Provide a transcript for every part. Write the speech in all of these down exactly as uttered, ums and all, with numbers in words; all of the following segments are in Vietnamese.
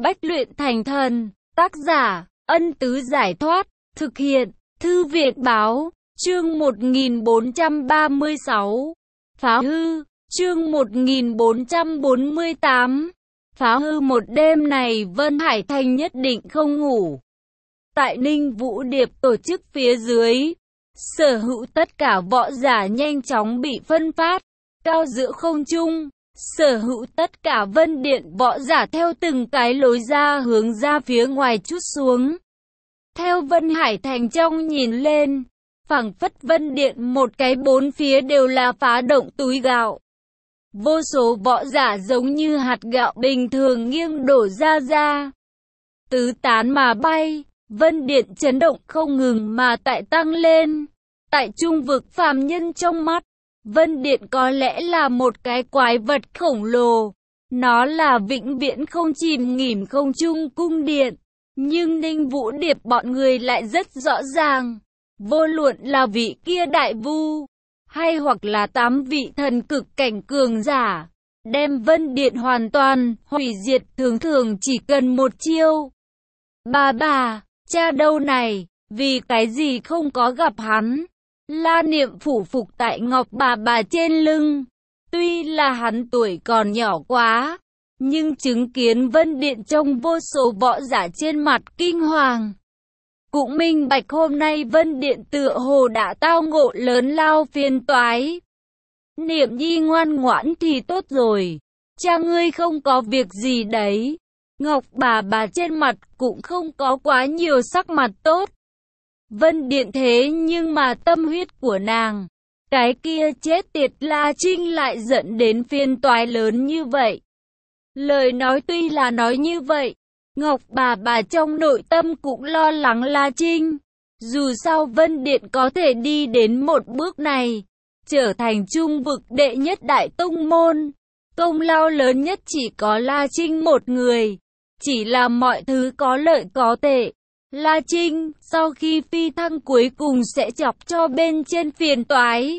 Bách luyện thành thần, tác giả, Ân Tứ Giải Thoát, thực hiện, Thư viện Báo, chương một nghìn bốn trăm ba mươi sáu, phá hư, chương một nghìn bốn trăm bốn mươi tám, phá hư. Một đêm này Vân Hải Thành nhất định không ngủ. Tại Ninh Vũ Điệp tổ chức phía dưới, sở hữu tất cả võ giả nhanh chóng bị phân phát, cao giữa không trung. Sở hữu tất cả Vân Điện võ giả theo từng cái lối ra hướng ra phía ngoài chút xuống. Theo Vân Hải Thành trong nhìn lên, phảng phất Vân Điện một cái bốn phía đều là phá động túi gạo. Vô số võ giả giống như hạt gạo bình thường nghiêng đổ ra ra, tứ tán mà bay. Vân Điện chấn động không ngừng mà tại tăng lên. Tại trung vực phàm nhân trong mắt, Vân Điện có lẽ là một cái quái vật khổng lồ. Nó là vĩnh viễn không chìm nghỉm không trung cung điện. Nhưng Ninh Vũ Điệp bọn người lại rất rõ ràng. Vô luận là vị kia đại vu, hay hoặc là tám vị thần cực cảnh cường giả, đem Vân Điện hoàn toàn hủy diệt thường thường chỉ cần một chiêu. Bà bà, cha đâu này, vì cái gì không có gặp hắn? La Niệm phủ phục tại Ngọc bà bà trên lưng. Tuy là hắn tuổi còn nhỏ quá, nhưng chứng kiến Vân Điện trong vô số võ giả trên mặt kinh hoàng, cũng minh bạch hôm nay Vân Điện tựa hồ đã tao ngộ lớn lao phiền toái. Niệm nhi ngoan ngoãn thì tốt rồi, cha ngươi không có việc gì đấy. Ngọc bà bà trên mặt cũng không có quá nhiều sắc mặt tốt. Vân Điện thế nhưng mà tâm huyết của nàng, cái kia chết tiệt La Trinh lại dẫn đến phiền toái lớn như vậy. Lời nói tuy là nói như vậy, Ngọc bà bà trong nội tâm cũng lo lắng La Trinh. Dù sao Vân Điện có thể đi đến một bước này, trở thành trung vực đệ nhất đại tông môn, công lao lớn nhất chỉ có La Trinh một người. Chỉ là mọi thứ có lợi có tệ. La Trinh, sau khi phi thăng cuối cùng sẽ chọc cho bên trên phiền toái.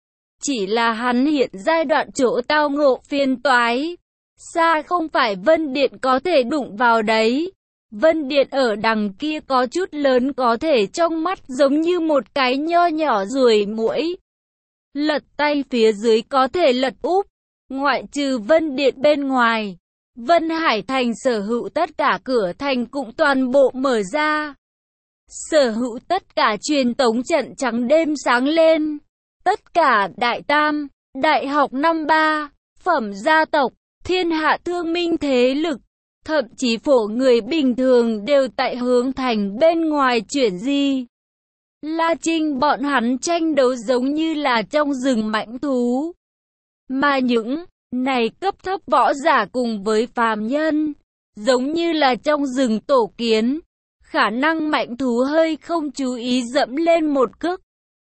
Chỉ là hắn hiện giai đoạn chỗ tao ngộ phiền toái, xa không phải Vân Điện có thể đụng vào đấy. Vân Điện ở đằng kia có chút lớn có thể trong mắt giống như một cái nho nhỏ ruồi muỗi. Lật tay phía dưới có thể lật úp, ngoại trừ Vân Điện bên ngoài. Vân Hải Thành sở hữu tất cả cửa thành cũng toàn bộ mở ra. Sở hữu tất cả truyền tống trận trắng đêm sáng lên. Tất cả đại tam, đại học năm ba, phẩm gia tộc, thiên hạ thương minh thế lực, thậm chí phổ người bình thường đều tại hướng thành bên ngoài chuyển di. La Trinh bọn hắn tranh đấu giống như là trong rừng mãnh thú. Mà những này cấp thấp võ giả cùng với phàm nhân, giống như là trong rừng tổ kiến, khả năng mãnh thú hơi không chú ý dẫm lên một cước,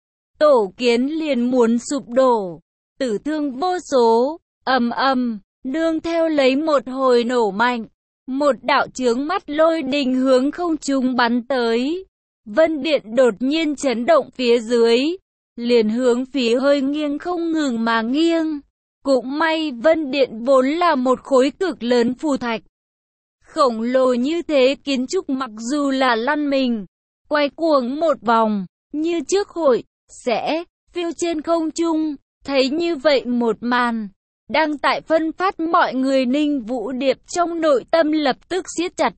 tổ kiến liền muốn sụp đổ, tử thương vô số. Ầm ầm, nương theo lấy một hồi nổ mạnh, một đạo chướng mắt lôi đình hướng không trung bắn tới. Vân Điện đột nhiên chấn động phía dưới, liền hướng phía hơi nghiêng không ngừng mà nghiêng. Cũng may Vân Điện vốn là một khối cực lớn phù thạch khổng lồ như thế, kiến trúc mặc dù là lăn mình, quay cuồng một vòng, như trước hội, sẽ, phiêu trên không trung. Thấy như vậy một màn, đang tại phân phát mọi người Ninh Vũ Điệp trong nội tâm lập tức siết chặt.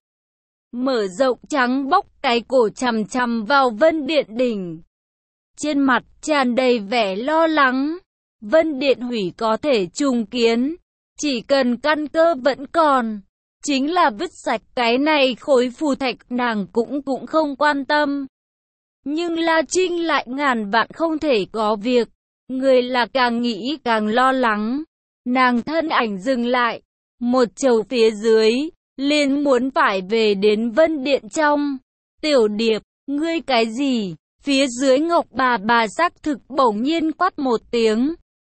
Mở rộng trắng bóc cái cổ chằm chằm vào Vân Điện đỉnh. Trên mặt tràn đầy vẻ lo lắng. Vân Điện hủy có thể trùng kiến, chỉ cần căn cơ vẫn còn, chính là vứt sạch cái này khối phù thạch nàng cũng cũng không quan tâm. Nhưng La Trinh lại ngàn vạn không thể có việc, người là càng nghĩ càng lo lắng. Nàng thân ảnh dừng lại, một chầu phía dưới, liền muốn phải về đến Vân Điện trong. Tiểu Điệp, ngươi cái gì? Phía dưới Ngọc bà bà xác thực bỗng nhiên quát một tiếng.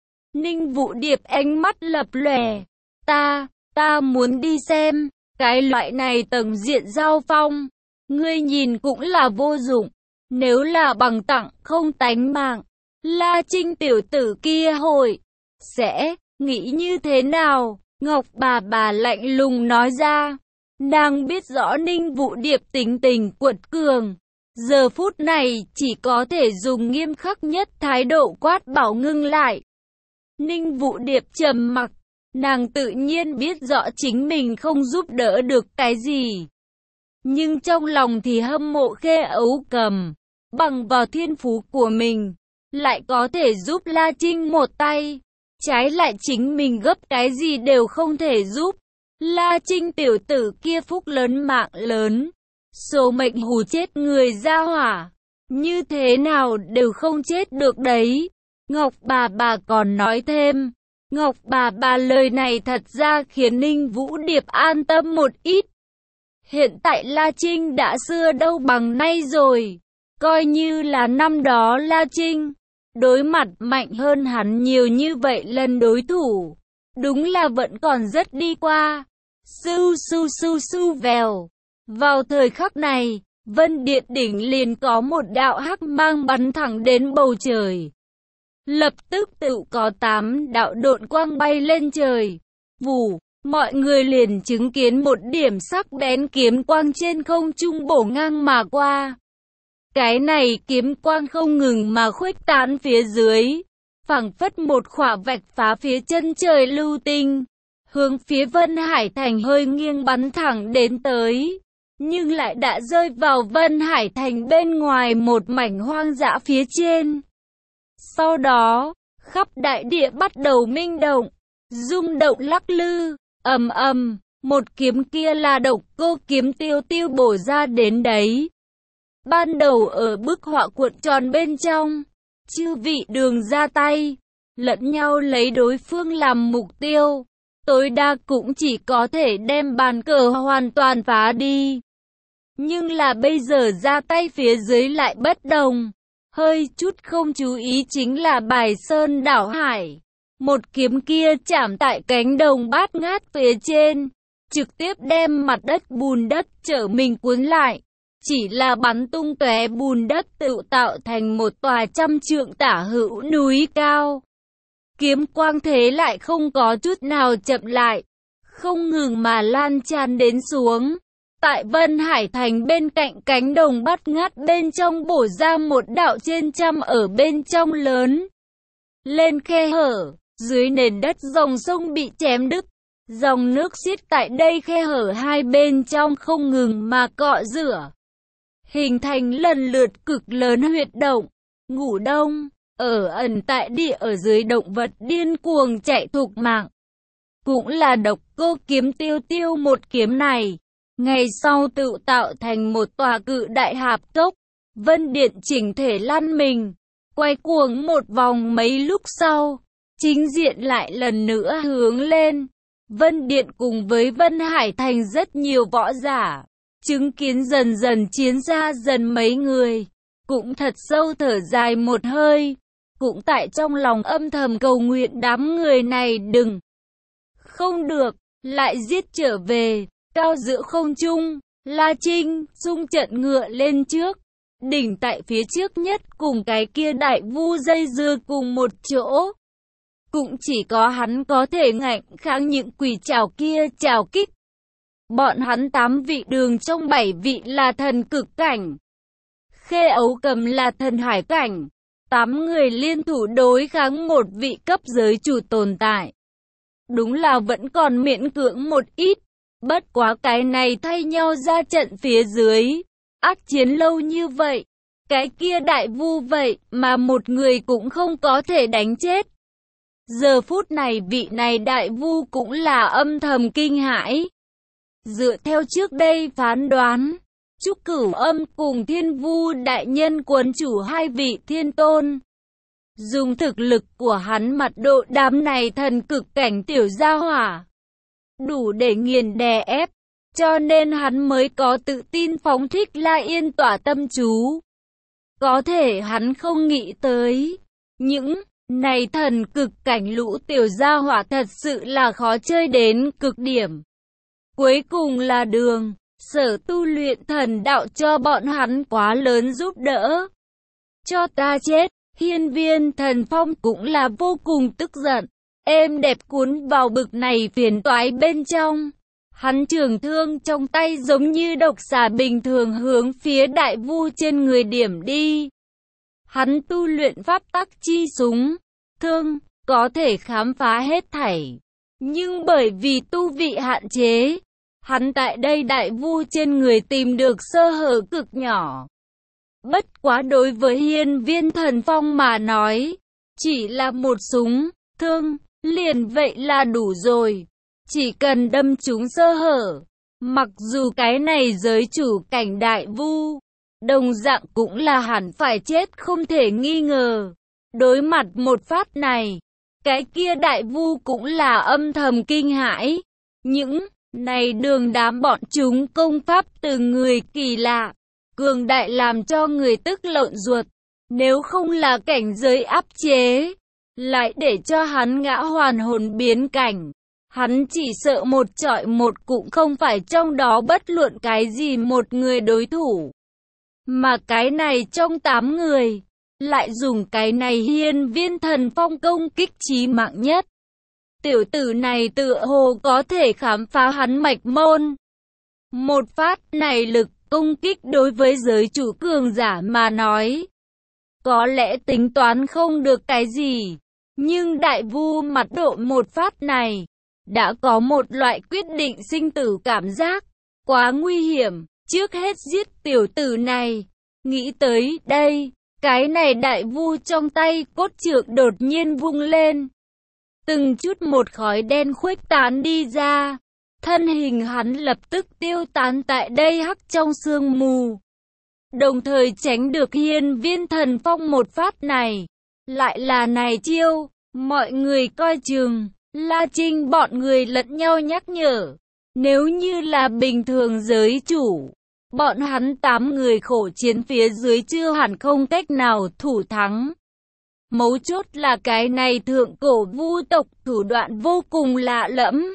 Ninh Vũ Điệp ánh mắt lập lòe. Ta, ta muốn đi xem, cái loại này tầng diện giao phong, ngươi nhìn cũng là vô dụng, nếu là bằng tặng không tánh mạng. La Trinh tiểu tử kia hội, sẽ, nghĩ như thế nào? Ngọc bà bà lạnh lùng nói ra. Nàng biết rõ Ninh Vũ Điệp tính tình quật cường, giờ phút này chỉ có thể dùng nghiêm khắc nhất thái độ quát bảo ngưng lại. Ninh Vũ Điệp trầm mặc, nàng tự nhiên biết rõ chính mình không giúp đỡ được cái gì. Nhưng trong lòng thì hâm mộ Khê Ấu Cầm, bằng vào thiên phú của mình, lại có thể giúp La Trinh một tay. Trái lại chính mình gấp cái gì đều không thể giúp. La Trinh tiểu tử kia phúc lớn mạng lớn, số mệnh hù chết người ra hỏa, như thế nào đều không chết được đấy. Ngọc bà bà còn nói thêm, Ngọc bà bà lời này thật ra khiến Ninh Vũ Điệp an tâm một ít. Hiện tại La Trinh đã xưa đâu bằng nay rồi, coi như là năm đó La Trinh đối mặt mạnh hơn hắn nhiều như vậy lần đối thủ, đúng là vẫn còn rất đi qua. Su su su su vèo. Vào thời khắc này, Vân Điện đỉnh liền có một đạo hắc mang bắn thẳng đến bầu trời. Lập tức tự có tám đạo độn quang bay lên trời. Vù, mọi người liền chứng kiến một điểm sắc bén kiếm quang trên không trung bổ ngang mà qua. Cái này kiếm quang không ngừng mà khuếch tán phía dưới, phảng phất một khỏa vạch phá phía chân trời lưu tinh, hướng phía Vân Hải Thành hơi nghiêng bắn thẳng đến tới, nhưng lại đã rơi vào Vân Hải Thành bên ngoài một mảnh hoang dã phía trên. Sau đó, khắp đại địa bắt đầu minh động, rung động lắc lư, ầm ầm, một kiếm kia là Độc Cô kiếm tiêu tiêu bổ ra đến đấy. Ban đầu ở bức họa cuộn tròn bên trong, chư vị đường ra tay, lẫn nhau lấy đối phương làm mục tiêu, tối đa cũng chỉ có thể đem bàn cờ hoàn toàn phá đi. Nhưng là bây giờ ra tay phía dưới lại bất đồng, hơi chút không chú ý chính là bài sơn đảo hải. Một kiếm kia chạm tại cánh đồng bát ngát phía trên, trực tiếp đem mặt đất bùn đất trở mình cuốn lại. Chỉ là bắn tung tóe bùn đất tự tạo thành một tòa trăm trượng tả hữu núi cao. Kiếm quang thế lại không có chút nào chậm lại, không ngừng mà lan tràn đến xuống. Tại Vân Hải Thành bên cạnh cánh đồng bát ngát bên trong bổ ra một đạo trên trăm ở bên trong lớn. Lên khe hở, dưới nền đất dòng sông bị chém đứt. Dòng nước xiết tại đây khe hở hai bên trong không ngừng mà cọ rửa, hình thành lần lượt cực lớn huyệt động. Ngủ đông, ở ẩn tại địa ở dưới động vật điên cuồng chạy thục mạng. Cũng là Độc Cô kiếm tiêu tiêu một kiếm này, ngày sau tự tạo thành một tòa cự đại hạp cốc. Vân Điện chỉnh thể lăn mình, quay cuồng một vòng mấy lúc sau, chính diện lại lần nữa hướng lên. Vân Điện cùng với Vân Hải Thành rất nhiều võ giả, chứng kiến dần dần chiến ra dần mấy người, cũng thật sâu thở dài một hơi, cũng tại trong lòng âm thầm cầu nguyện đám người này đừng, không được, lại giết trở về. Cao giữa không trung, La Trinh xung trận ngựa lên trước, đỉnh tại phía trước nhất cùng cái kia đại vu dây dưa cùng một chỗ. Cũng chỉ có hắn có thể ngạnh kháng những quỷ trảo kia trảo kích. Bọn hắn tám vị đường trong bảy vị là thần cực cảnh, Khê Ấu Cầm là thần hải cảnh, tám người liên thủ đối kháng một vị cấp giới chủ tồn tại. Đúng là vẫn còn miễn cưỡng một ít, bất quá cái này thay nhau ra trận phía dưới, ác chiến lâu như vậy, cái kia đại vu vậy mà một người cũng không có thể đánh chết. Giờ phút này vị này đại vu cũng là âm thầm kinh hãi. Dựa theo trước đây phán đoán, Trúc Cửu Âm cùng Thiên Vu đại nhân quấn chủ hai vị thiên tôn, dùng thực lực của hắn mặt độ đám này thần cực cảnh tiểu gia hỏa, đủ để nghiền đè ép, cho nên hắn mới có tự tin phóng thích La Yên tỏa tâm chú. Có thể hắn không nghĩ tới, những này thần cực cảnh lũ tiểu gia hỏa thật sự là khó chơi đến cực điểm. Cuối cùng là đường, sở tu luyện thần đạo cho bọn hắn quá lớn giúp đỡ. Cho ta chết, Hiên Viên Thần Phong cũng là vô cùng tức giận, êm đẹp cuốn vào bực này phiền toái bên trong. Hắn trường thương trong tay giống như độc xà bình thường hướng phía đại vu trên người điểm đi. Hắn tu luyện pháp tắc chi súng, thương, có thể khám phá hết thảy. Nhưng bởi vì tu vị hạn chế, hắn tại đây đại vu trên người tìm được sơ hở cực nhỏ. Bất quá đối với Hiên Viên Thần Phong mà nói, chỉ là một súng, thương, liền vậy là đủ rồi. Chỉ cần đâm trúng sơ hở, mặc dù cái này giới chủ cảnh đại vu, đồng dạng cũng là hẳn phải chết không thể nghi ngờ. Đối mặt một phát này, cái kia đại vu cũng là âm thầm kinh hãi. Những này đường đám bọn chúng công pháp từ người kỳ lạ, cường đại làm cho người tức lợn ruột. Nếu không là cảnh giới áp chế, lại để cho hắn ngã hoàn hồn biến cảnh, hắn chỉ sợ một trọi một cũng không phải trong đó bất luận cái gì một người đối thủ. Mà cái này trong tám người, lại dùng cái này Hiên Viên Thần Phong công kích chí mạng nhất. Tiểu tử này tựa hồ có thể khám phá hắn mạch môn. Một phát này lực công kích đối với giới chủ cường giả mà nói, có lẽ tính toán không được cái gì. Nhưng đại vu mặt độ một phát này, đã có một loại quyết định sinh tử cảm giác. Quá nguy hiểm, trước hết giết tiểu tử này. Nghĩ tới đây, cái này đại vu trong tay cốt trượng đột nhiên vung lên. Từng chút một khói đen khuếch tán đi ra. Thân hình hắn lập tức tiêu tán tại đây hắc trong sương mù. Đồng thời tránh được Hiên Viên Thần Phong một phát này. Lại là này chiêu, mọi người coi chừng. La Trinh bọn người lẫn nhau nhắc nhở. Nếu như là bình thường giới chủ, bọn hắn tám người khổ chiến phía dưới chưa hẳn không cách nào thủ thắng. Mấu chốt là cái này thượng cổ vu tộc thủ đoạn vô cùng lạ lẫm.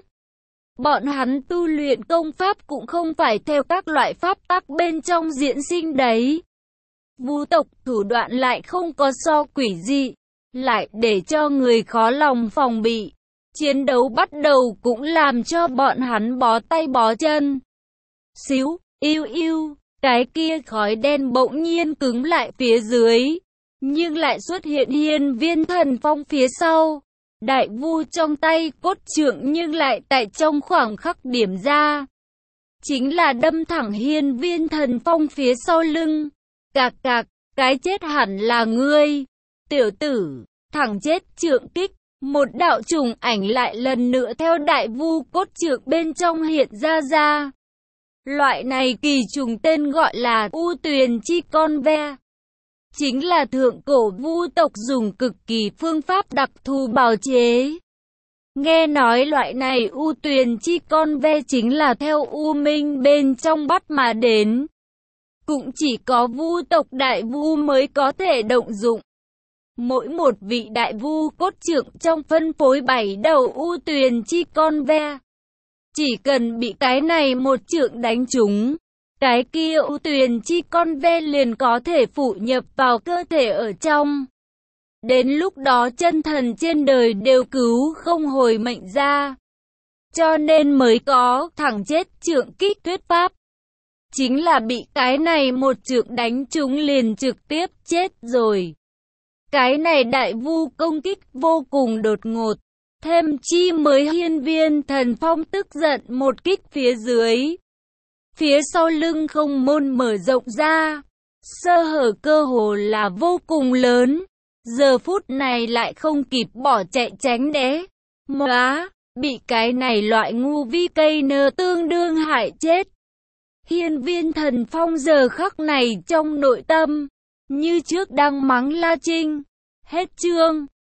Bọn hắn tu luyện công pháp cũng không phải theo các loại pháp tắc bên trong diễn sinh đấy. Vu tộc thủ đoạn lại không có so quỷ dị, lại để cho người khó lòng phòng bị. Chiến đấu bắt đầu cũng làm cho bọn hắn bó tay bó chân. Xíu, yêu yêu, cái kia khói đen bỗng nhiên cứng lại phía dưới. Nhưng lại xuất hiện Hiên Viên Thần Phong phía sau. Đại vu trong tay cốt trượng nhưng lại tại trong khoảng khắc điểm ra. Chính là đâm thẳng Hiên Viên Thần Phong phía sau lưng. Cạc cạc, cái chết hẳn là ngươi. Tiểu tử, thẳng chết trượng kích. Một đạo trùng ảnh lại lần nữa theo đại vu cốt trượng bên trong hiện ra ra. Loại này kỳ trùng tên gọi là U Tuyền Chi Con Ve. Chính là thượng cổ vu tộc dùng cực kỳ phương pháp đặc thù bào chế. Nghe nói loại này U Tuyền Chi Con Ve chính là theo U Minh bên trong bắt mà đến. Cũng chỉ có vu tộc đại vu mới có thể động dụng. Mỗi một vị đại vu cốt trượng trong phân phối bảy đầu U Tuyền Chi Con Ve. Chỉ cần bị cái này một trượng đánh trúng, cái kia U Tuyền Chi Con Ve liền có thể phụ nhập vào cơ thể ở trong. Đến lúc đó chân thần trên đời đều cứu không hồi mệnh ra. Cho nên mới có thẳng chết trượng kích thuyết pháp. Chính là bị cái này một trượng đánh trúng liền trực tiếp chết rồi. Cái này đại vu công kích vô cùng đột ngột. Thêm chi mới Hiên Viên Thần Phong tức giận một kích phía dưới. Phía sau lưng không môn mở rộng ra. Sơ hở cơ hồ là vô cùng lớn. Giờ phút này lại không kịp bỏ chạy tránh né. Móa, bị cái này loại ngu vi cây nơ tương đương hại chết. Hiên Viên Thần Phong giờ khắc này trong nội tâm, như trước đang mắng La Trinh. Hết chương.